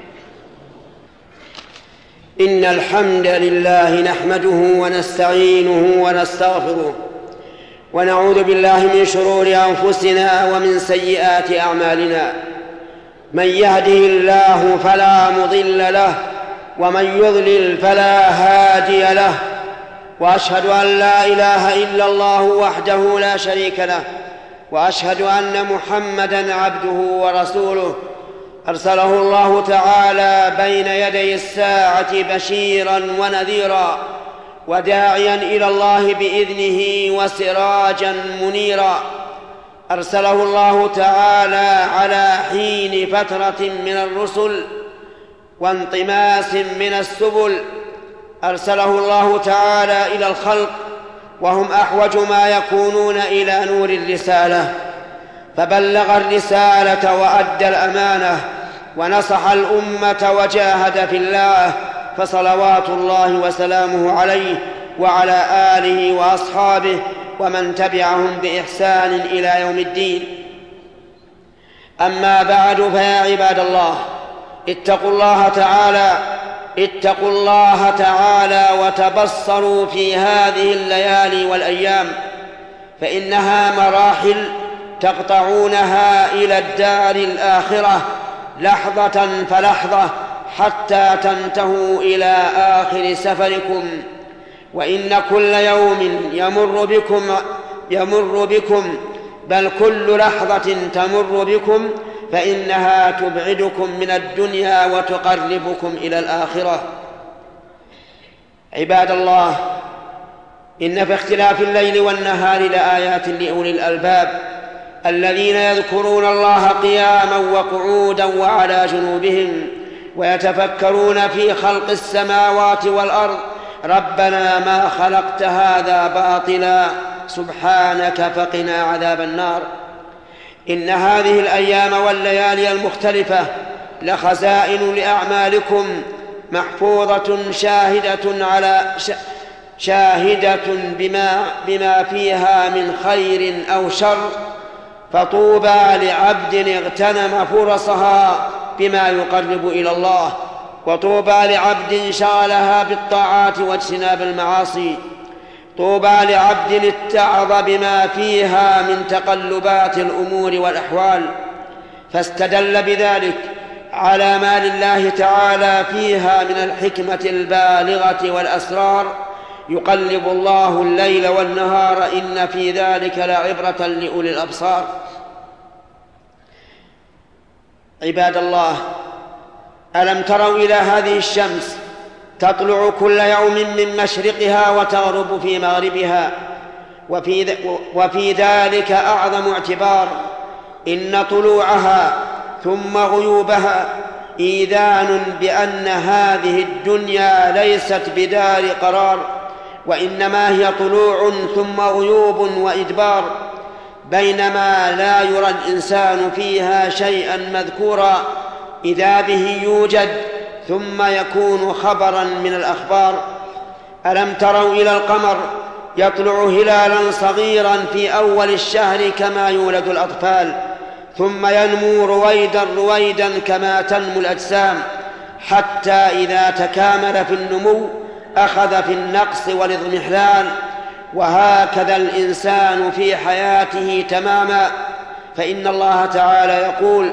إن الحمد لله نحمده ونستعينه ونستغفره ونعوذ بالله من شرور أنفسنا ومن سيئات أعمالنا. من يهده الله فلا مضل له ومن يضلل فلا هادي له، وأشهد أن لا إله إلا الله وحده لا شريك له، وأشهد أن محمدًا عبده ورسوله أرسله الله تعالى بين يدي الساعة بشيرا ونذيرا وداعيا إلى الله بإذنه وسراجا منيرا. أرسله الله تعالى على حين فترة من الرسل وانطماس من السبل. أرسله الله تعالى إلى الخلق وهم أحوج ما يكونون إلى نور الرسالة، فبلغ الرسالة وأدى الأمانة ونصح الأمة وجاهد في الله، فصلوات الله وسلامه عليه وعلى آله وأصحابه ومن تبعهم بإحسان إلى يوم الدين. أما بعد، فيا عباد الله، اتقوا الله تعالى اتقوا الله تعالى وتبصروا في هذه الليالي والأيام، فإنها مراحل تقطعونها إلى الدار الآخرة لحظة فلحظة حتى تنتهوا إلى آخر سفركم. وإن كل يوم يمر بكم يمر بكم بل كل لحظة تمر بكم فإنها تبعدكم من الدنيا وتقربكم إلى الآخرة. عباد الله، إن في اختلاف الليل والنهار لآيات لأولي الألباب الذين يذكرون الله قياما وقعودا وعلى جنوبهم ويتفكرون في خلق السماوات والأرض ربنا ما خلقت هذا باطلا سبحانك فقنا عذاب النار. إن هذه الأيام والليالي المختلفة لخزائن لأعمالكم محفوظة شاهدة على شاهدة بما, بما فيها من خير أو شر، فطوبى لعبد اغتنم فرصها بما يقرب إلى الله، وطوبى لعبد شغلها بالطاعات واجتناب المعاصي، طوبى لعبد اتعظ بما فيها من تقلبات الأمور والأحوال، فاستدل بذلك على ما لله تعالى فيها من الحكمة البالغة والأسرار. يقلب الله الليل والنهار إن في ذلك لعبرة لأولي الأبصار. عباد الله، ألم تروا إلى هذه الشمس تطلع كل يوم من مشرقها وتغرب في مغربها، وفي, وفي ذلك أعظم اعتبار. إن طلوعها ثم غيوبها إيذان بأن هذه الدنيا ليست بدار قرار، وإنما هي طلوع ثم غيوب وإدبار، بينما لا يرى الإنسان فيها شيئا مذكورا إذا به يوجد ثم يكون خبرا من الأخبار. ألم تروا إلى القمر يطلع هلالا صغيرا في أول الشهر كما يولد الأطفال، ثم ينمو رويدا رويدا كما تنمو الأجسام، حتى إذا تكامل في النمو أخذ في النقص والاضمحلال. وهكذا الإنسان في حياته تماما، فإن الله تعالى يقول: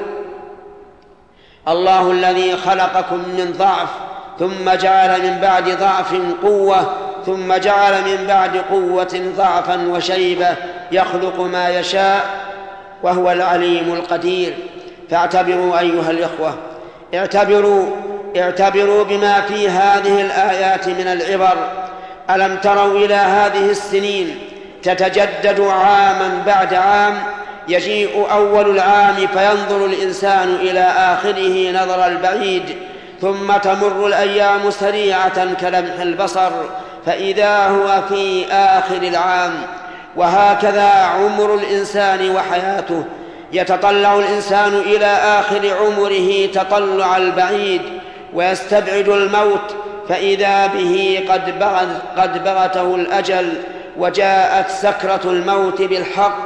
الله الذي خلقكم من ضعف ثم جعل من بعد ضعف قوة ثم جعل من بعد قوة ضعفا وشيبة يخلق ما يشاء وهو العليم القدير. فاعتبروا أيها الإخوة، اعتبروا اعتبروا بما في هذه الآيات من العبر. ألم تروا إلى هذه السنين تتجدد عاما بعد عام؟ يجيء أول العام فينظر الإنسان إلى آخره نظر البعيد، ثم تمر الأيام سريعة كلمح البصر فإذا هو في آخر العام. وهكذا عمر الإنسان وحياته، يتطلع الإنسان إلى آخر عمره تطلع البعيد ويستبعد الموت، فإذا به قد بغت قد بغته الأجل وجاءت سكرة الموت بالحق،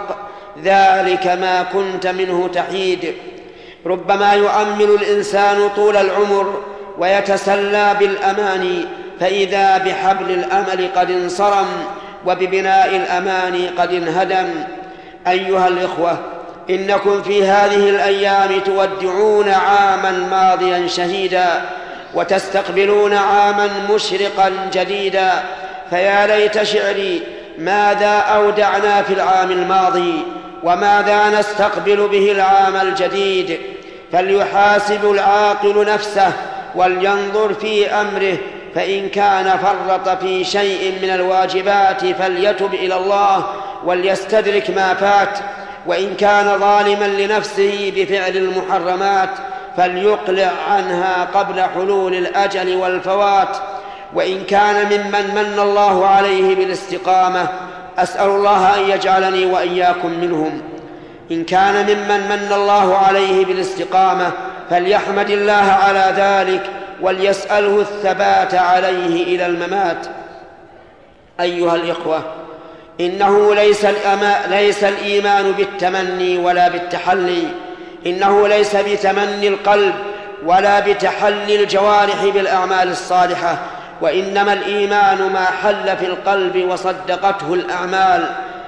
ذلك ما كنت منه تحيد. ربما يؤمل الإنسان طول العمر ويتسلى بالأماني، فإذا بحبل الأمل قد انصرم وببناء الأماني قد انهدم. أيها الإخوة، إنكم في هذه الأيام تودعون عاما ماضيا شهيدا وتستقبلون عاما مشرقا جديدا، فيا ليت شعري ماذا أودعنا في العام الماضي وماذا نستقبل به العام الجديد. فليحاسب العاقل نفسه ولينظر في أمره، فإن كان فرط في شيء من الواجبات فليتب إلى الله وليستدرك ما فات، وإن كان ظالما لنفسه بفعل المحرمات فليقلع عنها قبل حلول الأجل والفوات. وإن كان ممن من الله عليه بالاستقامة، أسأل الله أن يجعلني وإياكم منهم، إن كان ممن من الله عليه بالاستقامة فليحمد الله على ذلك وليسأله الثبات عليه إلى الممات. أيها الإخوة، إنه ليس, ليس الإيمان بالتمني ولا بالتحلي، إنه ليس بتمني القلب ولا بتحلي الجوارح بالأعمال الصالحة، وإنما الإيمان ما حل في القلب وصدقته الأعمال.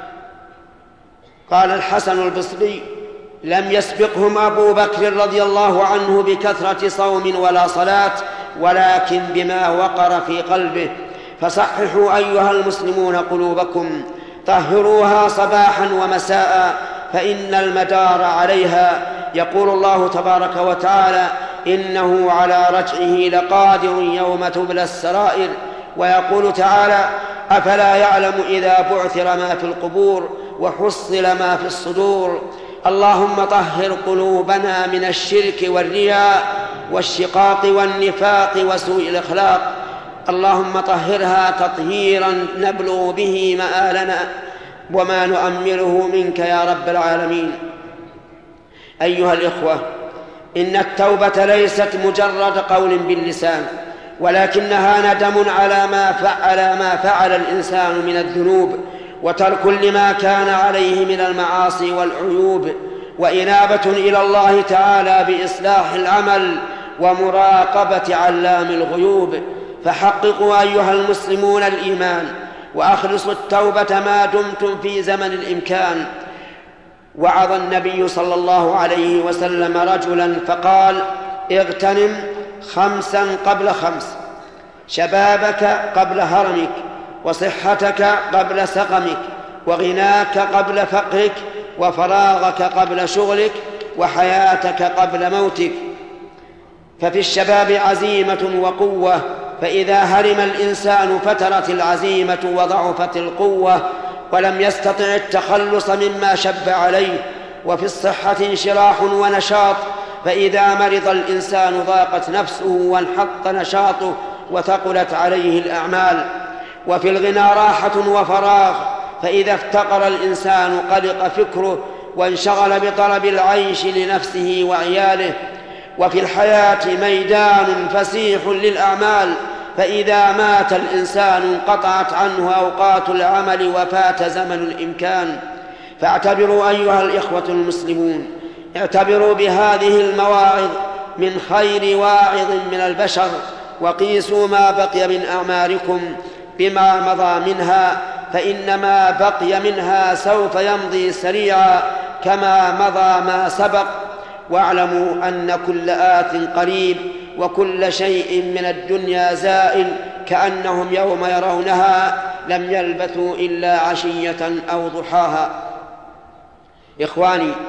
قال الحسن البصري: لم يسبقهم أبو بكر رضي الله عنه بكثرة صوم ولا صلاة، ولكن بما وقر في قلبه. فصححوا أيها المسلمون قلوبكم، طهروها صباحا ومساء، فإن المدار عليها. يقول الله تبارك وتعالى: إنه على رجعه لقادر يوم تبلى السرائر. ويقول تعالى: أفلا يعلم إذا بعثر ما في القبور وحصل ما في الصدور. اللهم طهر قلوبنا من الشرك والرياء والشقاق والنفاق وسوء الأخلاق. اللهم طهرها تطهيرا نبلغ به مآلنا وما نؤمله منك يا رب العالمين. أيها الإخوة، إن التوبة ليست مجرد قول باللسان، ولكنها ندم على ما فعل ما فعل الإنسان من الذنوب، وترك لما كان عليه من المعاصي والعيوب، وإنابة إلى الله تعالى بإصلاح العمل ومراقبة علام الغيوب. فحققوا أيها المسلمون الإيمان، وأخلصوا التوبة ما دمتم في زمن الإمكان. وعظ النبي صلى الله عليه وسلم رجلا فقال: اغتنم خمسا قبل خمس، شبابك قبل هرمك، وصحتك قبل سقمك، وغناك قبل فقرك، وفراغك قبل شغلك، وحياتك قبل موتك. ففي الشباب عزيمة وقوة، فإذا هرم الإنسان فترت العزيمة وضعفت القوة ولم يستطع التخلص مما شب عليه. وفي الصحة انشراح ونشاط، فإذا مرض الإنسان ضاقت نفسه وانحط نشاطه وثقلت عليه الأعمال. وفي الغنى راحة وفراغ، فإذا افتقر الإنسان قلق فكره وانشغل بطلب العيش لنفسه وعياله. وفي الحياة ميدان فسيح للأعمال، فإذا مات الإنسان انقطعت عنه أوقات العمل وفات زمن الإمكان. فاعتبروا أيها الإخوة المسلمون، اعتبروا بهذه المواعظ من خير واعظ من البشر، وقيسوا ما بقي من أعمالكم بما مضى منها، فإنما بقي منها سوف يمضي سريعا كما مضى ما سبق. واعلموا أن كل آت قريب، وكل شيء من الدنيا زائل، كأنهم يوم يرونها لم يلبثوا إلا عشية أو ضحاها. إخواني،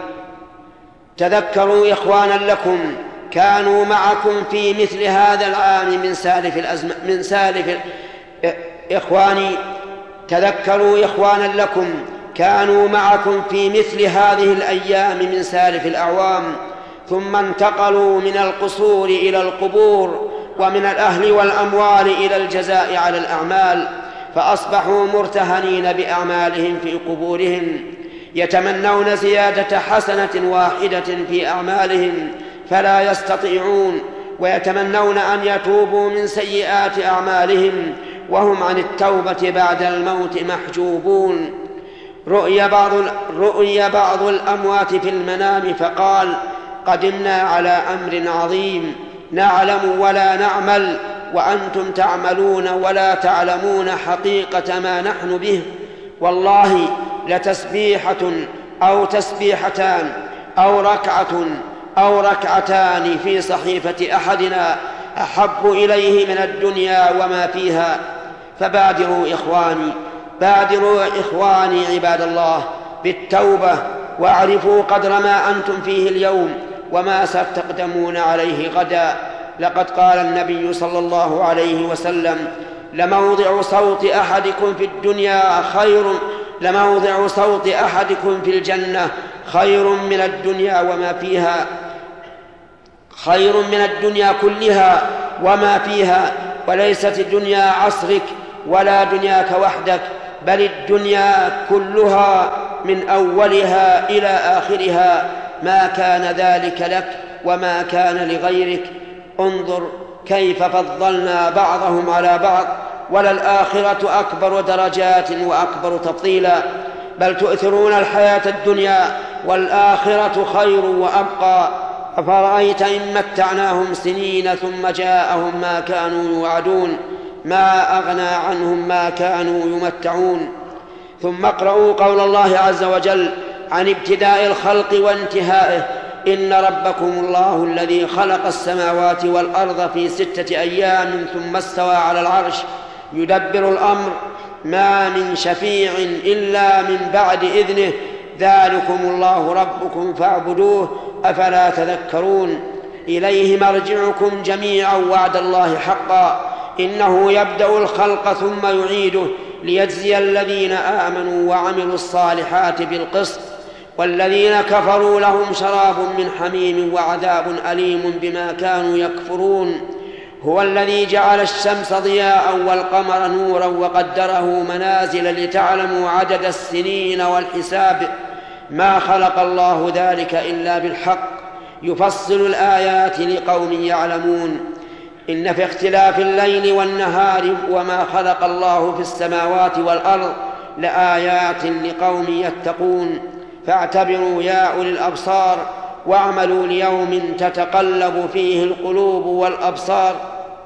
تذكروا إخوانا لكم كانوا معكم في مثل هذا العام من سالف الأزم... من سالف إخواني تذكروا إخوانا لكم كانوا معكم في مثل هذه الأيام من سالف الأعوام، ثم انتقلوا من القصور إلى القبور، ومن الأهل والأموال إلى الجزاء على الأعمال، فأصبحوا مرتهنين بأعمالهم في قبورهم، يتمنون زيادة حسنة واحدة في أعمالهم فلا يستطيعون، ويتمنون أن يتوبوا من سيئات أعمالهم وهم عن التوبة بعد الموت محجوبون. رؤي بعض, رؤي بعض الأموات في المنام فقال: قدمنا على أمر عظيم، نعلم ولا نعمل، وأنتم تعملون ولا تعلمون حقيقة ما نحن به. والله لتسبيحة أو تسبيحتان أو ركعة أو ركعتان في صحيفة أحدنا أحب إليه من الدنيا وما فيها. فبادروا إخواني بادروا إخواني عباد الله بالتوبة، واعرفوا قدر ما أنتم فيه اليوم وما ستقدمون عليه غدا. لقد قال النبي صلى الله عليه وسلم: لموضع صوت أحدكم في الدنيا خير لموضع صوت أحدكم في الجنة خير من الدنيا وما فيها خير من الدنيا كلها وما فيها. وليست الدنيا عصرك ولا دنياك وحدك، بل الدنيا كلها من أولها إلى آخرها، ما كان ذلك لك وما كان لغيرك. انظر كيف فضلنا بعضهم على بعض، وللآخرة أكبر درجات وأكبر تفضيلا. بل تؤثرون الحياة الدنيا والآخرة خير وأبقى. أفرأيت إن متعناهم سنين ثم جاءهم ما كانوا يوعدون، ما أغنى عنهم ما كانوا يمتعون. ثم اقرأوا قول الله عز وجل عن ابتداء الخلق وانتهائه: إن ربكم الله الذي خلق السماوات والأرض في ستة أيام ثم استوى على العرش يدبر الأمر، ما من شفيع إلا من بعد إذنه، ذلكم الله ربكم فاعبدوه أفلا تذكرون. إليه مرجعكم جميعا وعد الله حقا، إنه يبدأ الخلق ثم يعيده ليجزي الذين آمنوا وعملوا الصالحات بالقسط، والذين كفروا لهم شراب من حميم وعذاب أليم بما كانوا يكفرون. هو الذي جعل الشمس ضياء والقمر نورا وقدره منازل لتعلموا عدد السنين والحساب، ما خلق الله ذلك إلا بالحق، يفصل الآيات لقوم يعلمون. إن في اختلاف الليل والنهار وما خلق الله في السماوات والأرض لآيات لقوم يتقون. فاعتبروا يا أولي الأبصار، واعملوا ليوم تتقلب فيه القلوب والأبصار،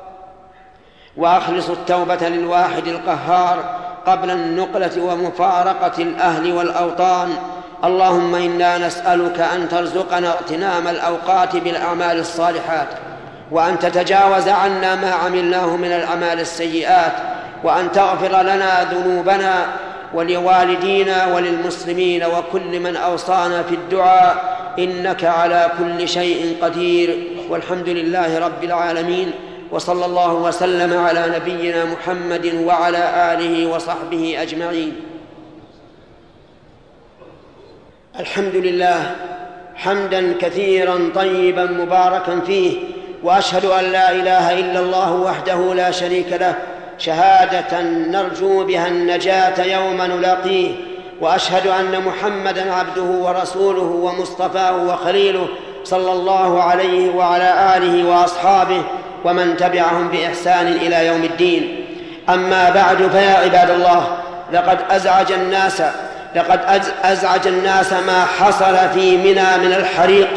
وأخلصوا التوبة للواحد القهار قبل النقلة ومفارقة الأهل والأوطان. اللهم إنا نسألك أن ترزقنا اغتنام الأوقات بالأعمال الصالحات، وأن تتجاوز عنا ما عملناه من الأعمال السيئات، وأن تغفر لنا ذنوبنا ولوالدينا وللمسلمين وكل من أوصانا في الدعاء، إنك على كل شيء قدير. والحمد لله رب العالمين، وصلى الله وسلم على نبينا محمد وعلى آله وصحبه أجمعين. الحمد لله حمدا كثيرا طيبا مباركا فيه، وأشهد أن لا إله إلا الله وحده لا شريك له شهادة نرجو بها النجاة يوم نلاقيه، وأشهد أن محمدًا عبده ورسوله ومصطفاه وخليله صلى الله عليه وعلى آله وأصحابه ومن تبعهم بإحسان إلى يوم الدين. أما بعد، فيا عباد الله، لقد أزعج الناس لقد أزعج الناس ما حصل في منى من الحريق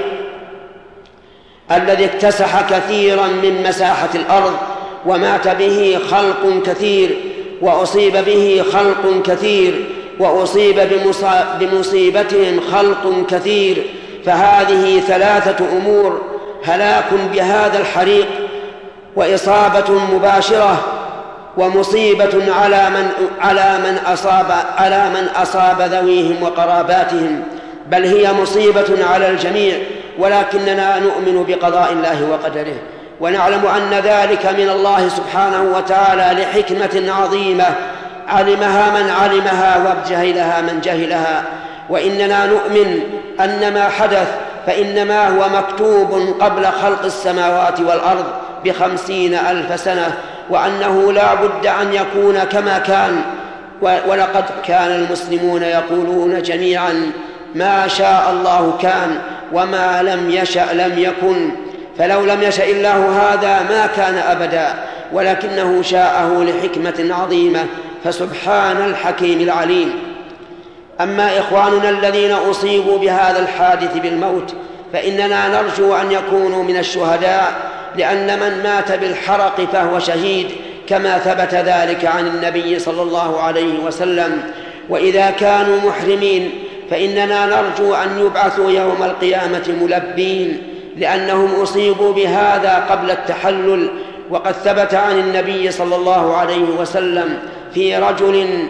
الذي اكتسح كثيرا من مساحة الأرض، ومات به خلق كثير، وأصيب به خلق كثير، وأصيب بمصيبتهم خلق كثير. فهذه ثلاثة أمور: هلاك بهذا الحريق، وإصابة مباشرة، ومصيبة على من على من أصاب على من أصاب ذويهم وقراباتهم، بل هي مصيبة على الجميع. ولكننا نؤمن بقضاء الله وقدره، ونعلم أن ذلك من الله سبحانه وتعالى لحكمة عظيمة علمها من علمها وجهلها من جهلها. وإننا نؤمن أن ما حدث فإنما هو مكتوب قبل خلق السماوات والأرض بخمسين ألف سنة، وأنه لا بد أن يكون كما كان. ولقد كان المسلمون يقولون جميعا: ما شاء الله كان، وما لم يشأ لم يكن. فلو لم يشأ الله هذا ما كان أبدا، ولكنه شاءه لحكمة عظيمة، فسبحان الحكيم العليم. أما إخواننا الذين أصيبوا بهذا الحادث بالموت فإننا نرجو أن يكونوا من الشهداء، لأن من مات بالحرق فهو شهيد كما ثبت ذلك عن النبي صلى الله عليه وسلم. وإذا كانوا محرمين فإننا نرجو أن يبعثوا يوم القيامة ملبين، لأنهم أصيبوا بهذا قبل التحلل. وقد ثبت عن النبي صلى الله عليه وسلم في رجل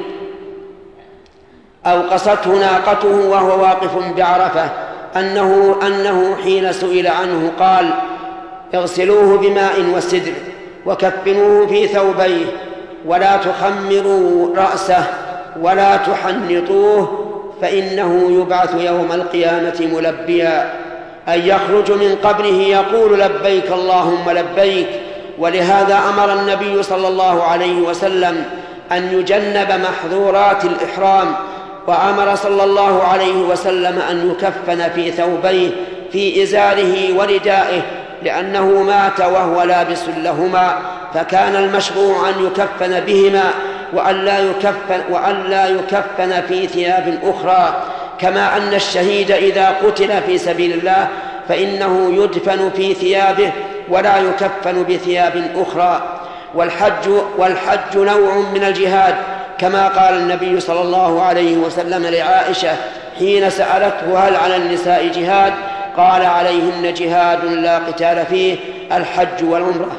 أوقصته ناقته وهو واقف بعرفة أنه, أنه حين سئل عنه قال: اغسلوه بماء وسدر وكفنوه في ثوبيه ولا تخمروا رأسه ولا تحنطوه فإنه يبعث يوم القيامة ملبيا، أن يخرج من قبره يقول: لبيك اللهم لبيك. ولهذا أمر النبي صلى الله عليه وسلم أن يجنب محظورات الإحرام، وأمر صلى الله عليه وسلم أن يكفن في ثوبيه في إزاره وردائه، لأنه مات وهو لابس لهما، فكان المشروع أن يكفن بهما وألا يكفن, وألا يكفن في ثياب أخرى، كما أن الشهيد إذا قتل في سبيل الله فإنه يدفن في ثيابه ولا يكفن بثياب أخرى. والحج, والحج نوع من الجهاد، كما قال النبي صلى الله عليه وسلم لعائشة حين سألته: هل على النساء جهاد؟ قال: عليهن جهاد لا قتال فيه، الحج والعمرة.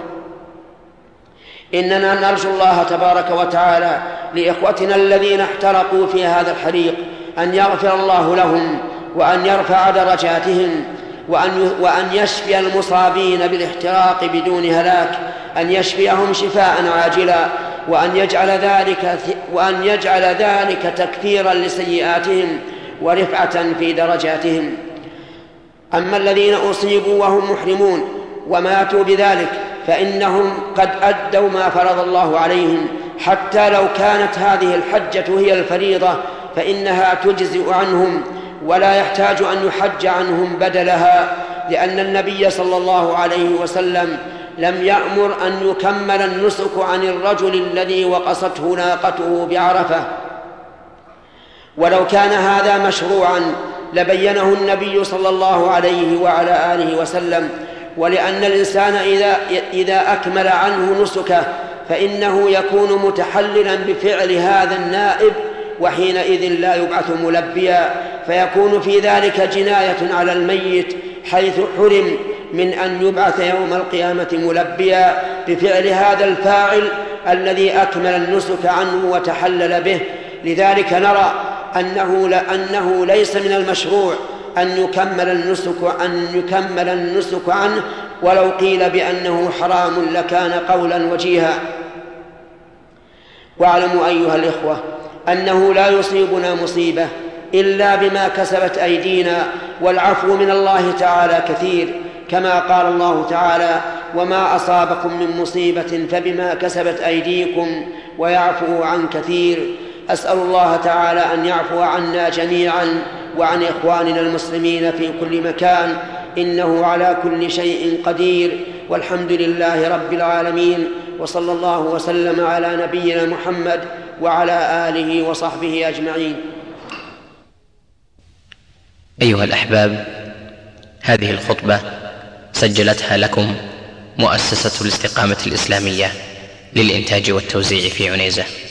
إننا نرجو الله تبارك وتعالى لإخوتنا الذين احترقوا في هذا الحريق أن يغفر الله لهم وأن يرفع درجاتهم وأن وأن يشفي المصابين بالاحتراق بدون هلاك، أن يشفيهم شفاء عاجلا، وأن يجعل ذلك وأن يجعل ذلك تكفيرا لسيئاتهم ورفعة في درجاتهم. أما الذين أصيبوا وهم محرمون وماتوا بذلك فإنهم قد أدوا ما فرض الله عليهم، حتى لو كانت هذه الحجة هي الفريضة فإنها تجزئ عنهم ولا يحتاج أن يحج عنهم بدلها، لأن النبي صلى الله عليه وسلم لم يأمر أن يكمل النسك عن الرجل الذي وقصته ناقته بعرفة. ولو كان هذا مشروعا لبينه النبي صلى الله عليه وعلى آله وسلم، ولأن الإنسان إذا, إذا أكمل عنه نسكه فإنه يكون متحللا بفعل هذا النائب، وحينئذ لا يبعث ملبيا، فيكون في ذلك جناية على الميت حيث حرم من أن يبعث يوم القيامة ملبيا بفعل هذا الفاعل الذي أكمل النسك عنه وتحلل به. لذلك نرى أنه, لأنه ليس من المشروع أن يكمل النسك أن يكمل النسك عنه، ولو قيل بأنه حرام لكان قولا وجيها. واعلموا أيها الإخوة أنه لا يصيبنا مصيبة إلا بما كسبت أيدينا، والعفو من الله تعالى كثير، كما قال الله تعالى: وما أصابكم من مصيبة فبما كسبت أيديكم ويعفو عن كثير. أسأل الله تعالى أن يعفو عنا جميعا وعن إخواننا المسلمين في كل مكان، إنه على كل شيء قدير، والحمد لله رب العالمين، وصلى الله وسلم على نبينا محمد وعلى آله وصحبه أجمعين. أيها الأحباب، هذه الخطبة سجلتها لكم مؤسسة الاستقامة الإسلامية للإنتاج والتوزيع في عنيزة.